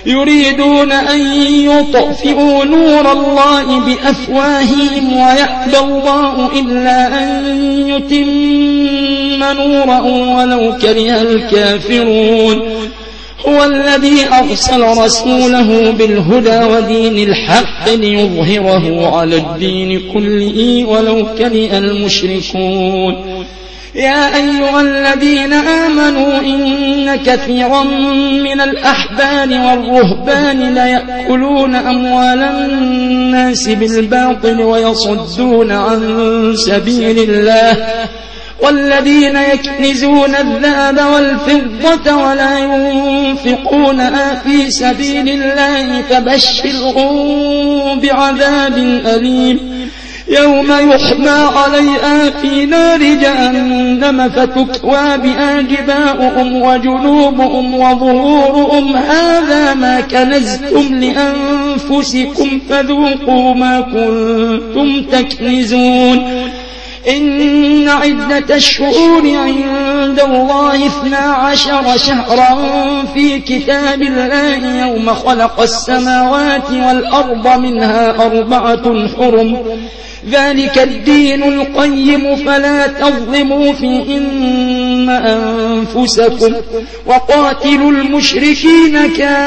يريدون أن يطفئوا نور الله بأفواههم ويأبى الله إلا أن يتم نوره ولو كره الكافرون. هو الذي أرسل رسوله بالهدى ودين الحق ليظهره على الدين كله ولو كره المشركون. يا أيها الذين آمنوا إن كثيرا من الأحبار والرهبان ليأكلون أموال الناس بالباطل ويصدون عن سبيل الله والذين يكنزون الذهب والفضة ولا ينفقونها في سبيل الله فبشرهم بعذاب أليم يوم يحمى عليها في نار جهنم فتكوى بها جباههم وجنوبهم وظهورهم هذا ما كنزتم لأنفسكم فذوقوا ما كنتم تكنزون. إن عدة الشهور عند الله 12 شهرا في كتاب الله يوم خلق السماوات والأرض منها 4 حرم ذلك الدين القيم فلا تظلموا فيهن أنفسكم وقاتلوا المشركين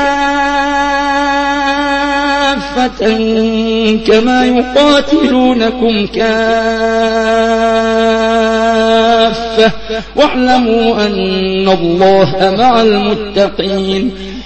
كافة كما يقاتلونكم كافة واعلموا أن الله مع المتقين.